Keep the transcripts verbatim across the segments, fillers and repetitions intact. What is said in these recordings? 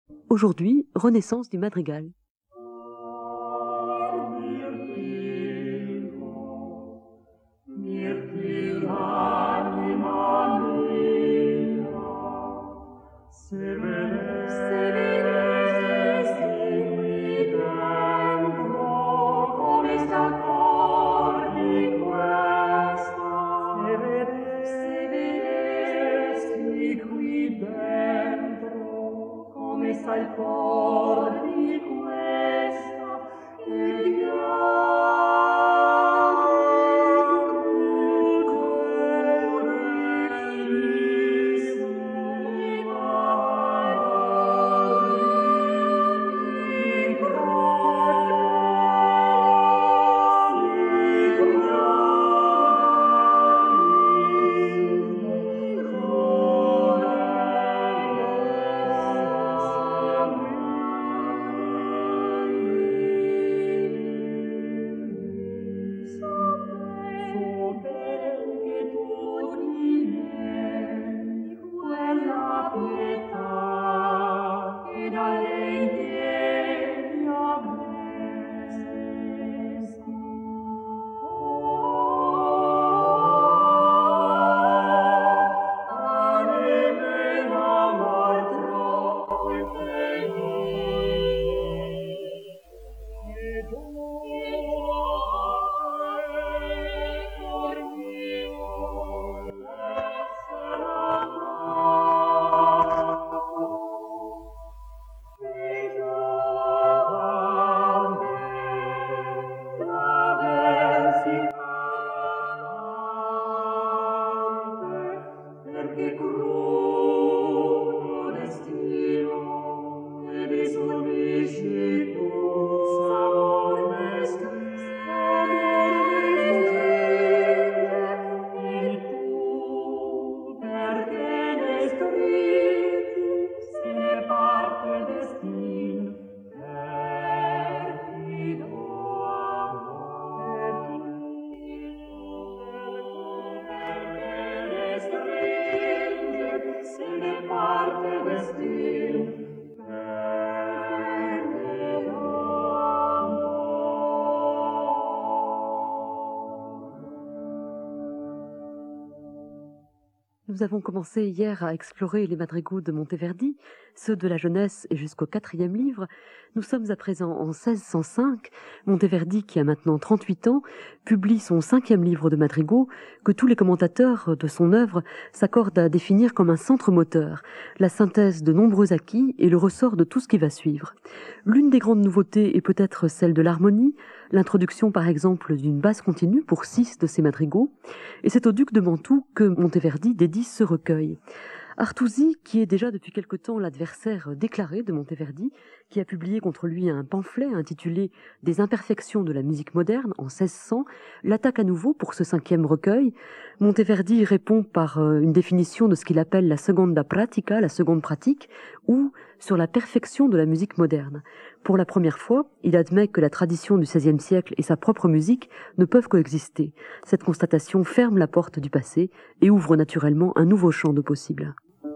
Aujourd'hui, renaissance du madrigal. Il cor di questa e Nous avons commencé hier à explorer les madrigaux de Monteverdi, ceux de la jeunesse et jusqu'au quatrième livre. Nous sommes à présent en seize cent cinq. Monteverdi, qui a maintenant trente-huit ans, publie son cinquième livre de madrigaux que tous les commentateurs de son œuvre s'accordent à définir comme un centre moteur, la synthèse de nombreux acquis et le ressort de tout ce qui va suivre. L'une des grandes nouveautés est peut-être celle de l'harmonie, l'introduction par exemple d'une basse continue pour six de ses madrigaux, et c'est au duc de Mantoue que Monteverdi dédie ce recueil. Artusi, qui est déjà depuis quelque temps l'adversaire déclaré de Monteverdi, qui a publié contre lui un pamphlet intitulé « Des imperfections de la musique moderne » en seize cents, l'attaque à nouveau pour ce cinquième recueil. Monteverdi répond par une définition de ce qu'il appelle la seconda pratica, la seconde pratique, ou sur la perfection de la musique moderne. Pour la première fois, il admet que la tradition du seizième siècle et sa propre musique ne peuvent coexister. Cette constatation ferme la porte du passé et ouvre naturellement un nouveau champ de possibles.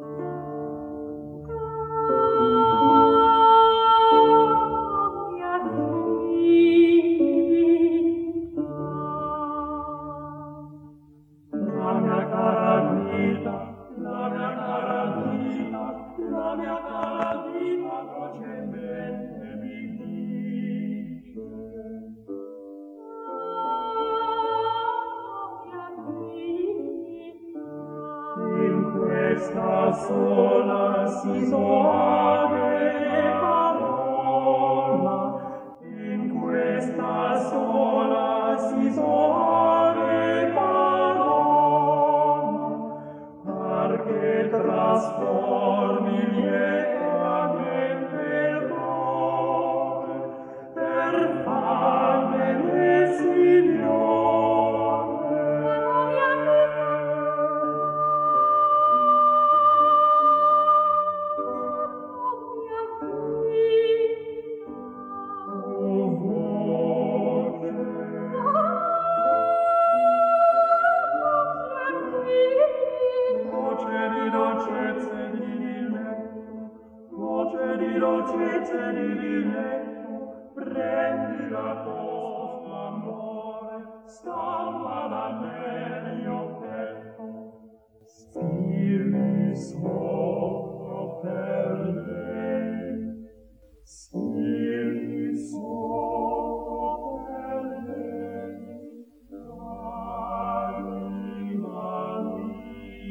Questa sola si soave parola, in questa sola si soave parola, perché trasformi lietamente il cuore, per farmene Signore. di dolcezza e di diletto, prendi la tua amore, stampa da me nel mio petto, stili sopra per lei, stili sopra per lei, l'anima mia.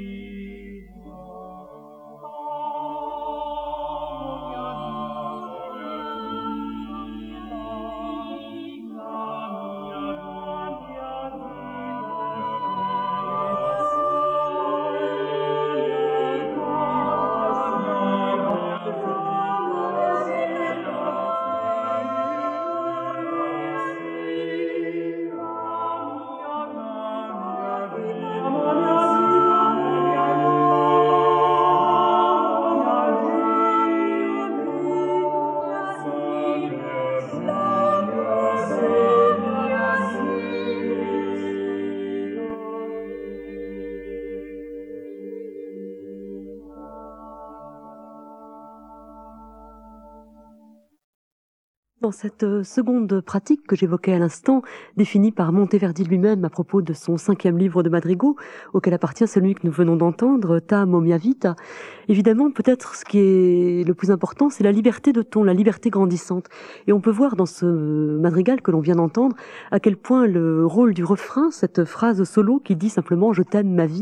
Dans cette seconde pratique que j'évoquais à l'instant, définie par Monteverdi lui-même à propos de son cinquième livre de madrigaux, auquel appartient celui que nous venons d'entendre, Ta Momia Vita, évidemment, peut-être ce qui est le plus important, c'est la liberté de ton, la liberté grandissante. Et on peut voir dans ce madrigal que l'on vient d'entendre à quel point le rôle du refrain, cette phrase solo qui dit simplement « je t'aime ma vie »,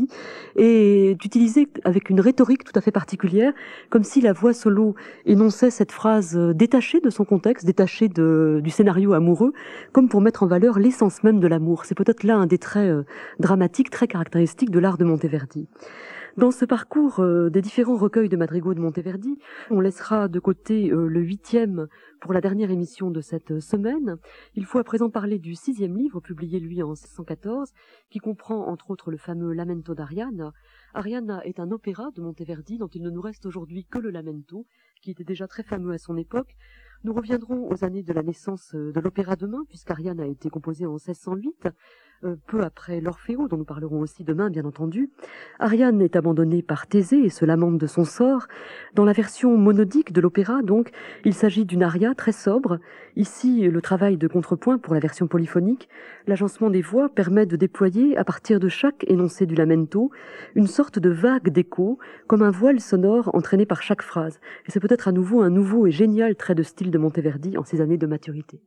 est utilisé avec une rhétorique tout à fait particulière, comme si la voix solo énonçait cette phrase détachée de son contexte, détachée De, du scénario amoureux, comme pour mettre en valeur l'essence même de l'amour. C'est peut-être là un des traits euh, dramatiques, très caractéristiques de l'art de Monteverdi. Dans ce parcours euh, des différents recueils de madrigaux de Monteverdi, on laissera de côté euh, le huitième pour la dernière émission de cette semaine. Il faut à présent parler du sixième livre, publié lui en seize cent quatorze, qui comprend entre autres le fameux Lamento d'Ariane. Ariane est un opéra de Monteverdi dont il ne nous reste aujourd'hui que le Lamento, qui était déjà très fameux à son époque. Nous reviendrons aux années de la naissance de l'opéra demain, puisqu'Ariane a été composée en seize cent huit, euh, peu après l'Orfeo, dont nous parlerons aussi demain, bien entendu. Ariane est abandonnée par Thésée et se lamente de son sort. Dans la version monodique de l'opéra, donc, il s'agit d'une aria très sobre. Ici, le travail de contrepoint pour la version polyphonique. L'agencement des voix permet de déployer, à partir de chaque énoncé du lamento, une sorte de vague d'écho, comme un voile sonore entraîné par chaque phrase. Et c'est peut-être à nouveau un nouveau et génial trait de style de Monteverdi en ses années de maturité.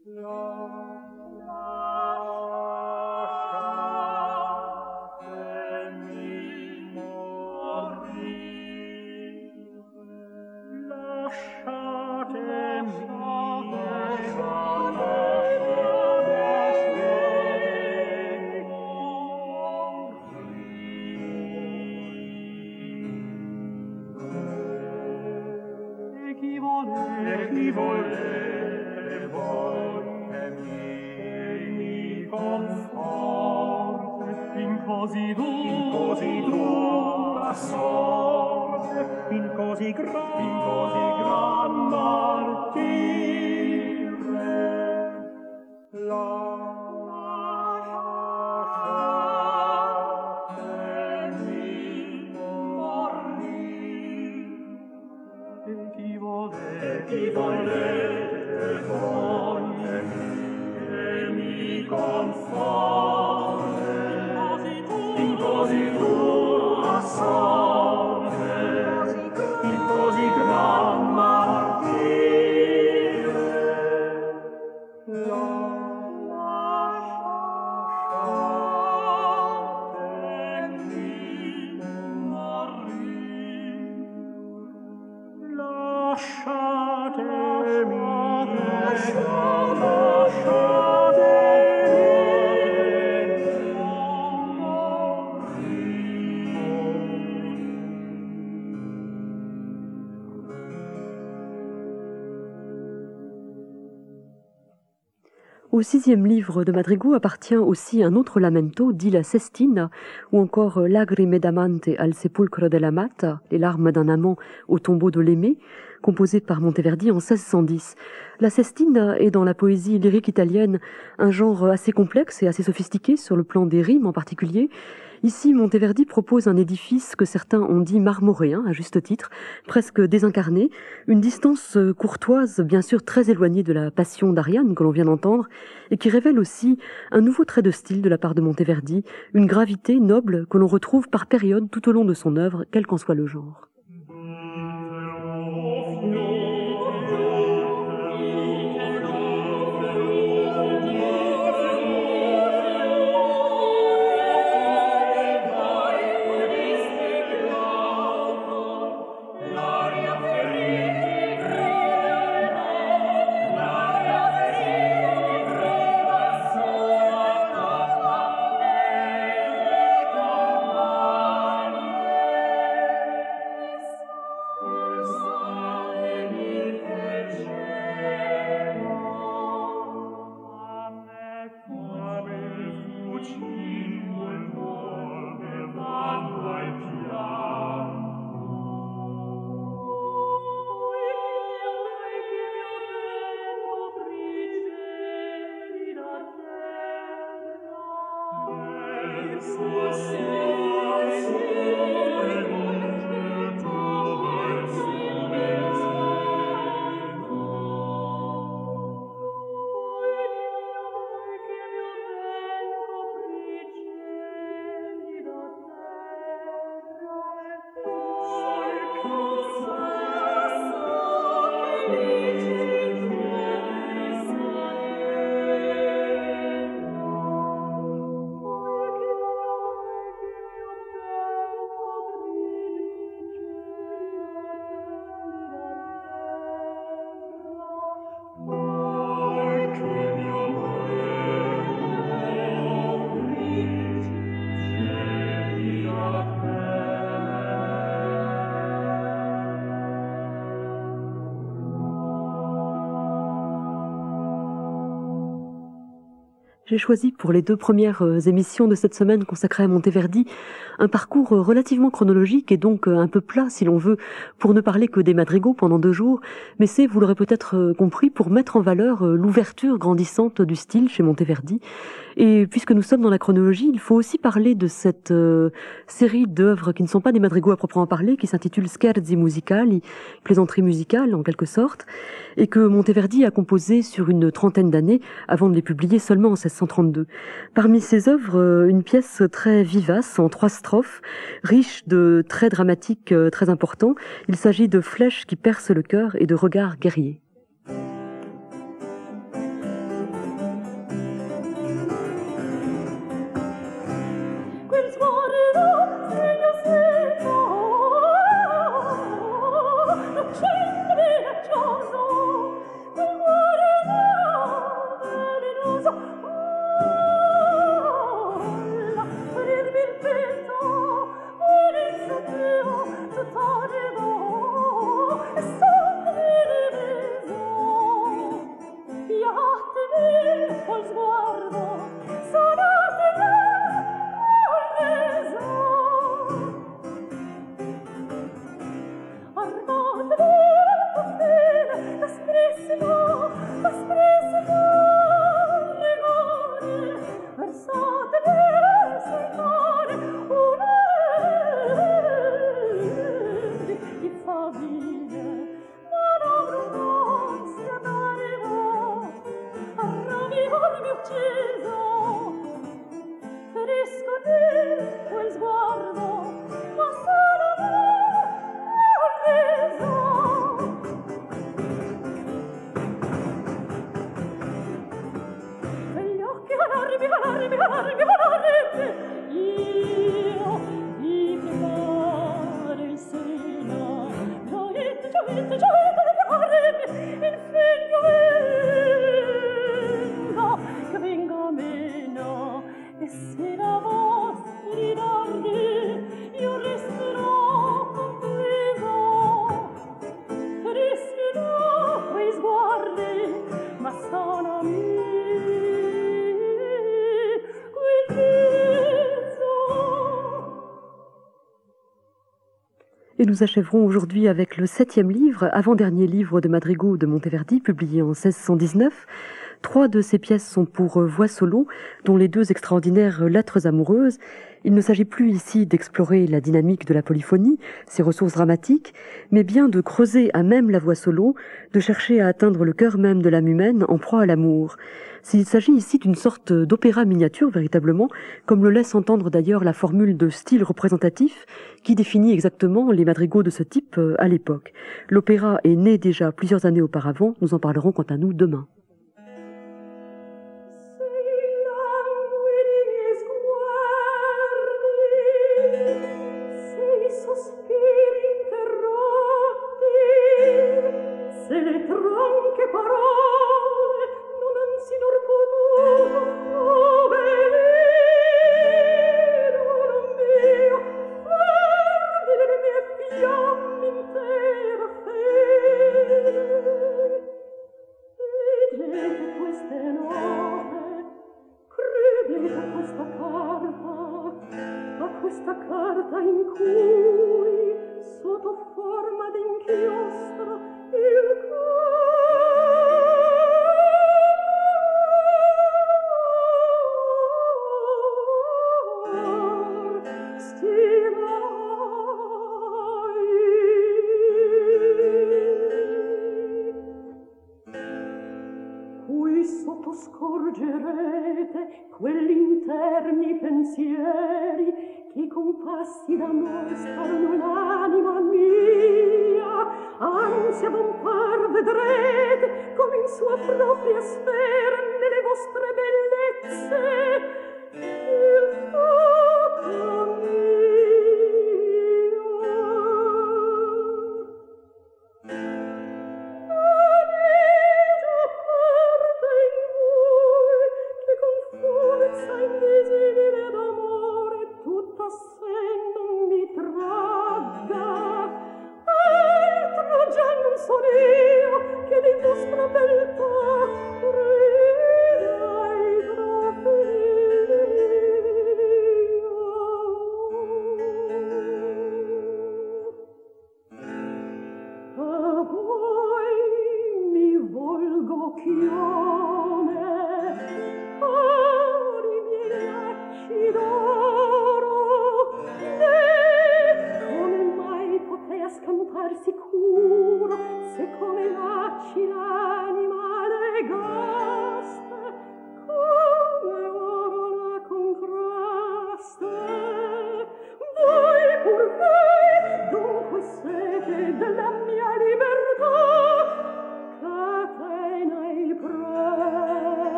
Chi volete volemi e mi conforte in così dura, in così dura sorte, in così gran, in così gran martire. Lasciatemi morire. E chi volete, chi volete voglemi e mi conforte in così dura sorte, in così gran martire. Lasciatemi morire. Lasciatemi, Au sixième livre de madrigaux appartient aussi un autre lamento, dit la Sestina, ou encore Lagrime d'amante al sepulcro dell'amata, les larmes d'un amant au tombeau de l'aimé, composée par Monteverdi en seize cent dix. La sestina est dans la poésie lyrique italienne un genre assez complexe et assez sophistiqué sur le plan des rimes en particulier. Ici, Monteverdi propose un édifice que certains ont dit marmoréen, à juste titre, presque désincarné, une distance courtoise, bien sûr très éloignée de la passion d'Ariane que l'on vient d'entendre, et qui révèle aussi un nouveau trait de style de la part de Monteverdi, une gravité noble que l'on retrouve par période tout au long de son œuvre, quel qu'en soit le genre. J'ai choisi pour les deux premières émissions de cette semaine consacrées à Monteverdi un parcours relativement chronologique et donc un peu plat si l'on veut, pour ne parler que des madrigaux pendant deux jours, mais c'est, vous l'aurez peut-être compris, pour mettre en valeur l'ouverture grandissante du style chez Monteverdi. Et puisque nous sommes dans la chronologie, il faut aussi parler de cette euh, série d'œuvres qui ne sont pas des madrigaux à proprement parler, qui s'intitule Scherzi musicali, plaisanterie musicale en quelque sorte, et que Monteverdi a composé sur une trentaine d'années avant de les publier seulement en seize cent trente-deux. Parmi ces œuvres, une pièce très vivace en trois strophes, riche de traits dramatiques très importants. Il s'agit de flèches qui percent le cœur et de regards guerriers. Vengo Et nous achèverons aujourd'hui avec le septième livre, avant-dernier livre de madrigaux de Monteverdi, publié en seize cent dix-neuf. Trois de ces pièces sont pour voix solo, dont les deux extraordinaires Lettres amoureuses. Il ne s'agit plus ici d'explorer la dynamique de la polyphonie, ses ressources dramatiques, mais bien de creuser à même la voix solo, de chercher à atteindre le cœur même de l'âme humaine en proie à l'amour. S'il s'agit ici d'une sorte d'opéra miniature, véritablement, comme le laisse entendre d'ailleurs la formule de style représentatif qui définit exactement les madrigaux de ce type à l'époque. L'opéra est né déjà plusieurs années auparavant, nous en parlerons quant à nous demain.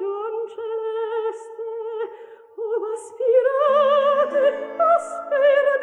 Aspirate, aspirate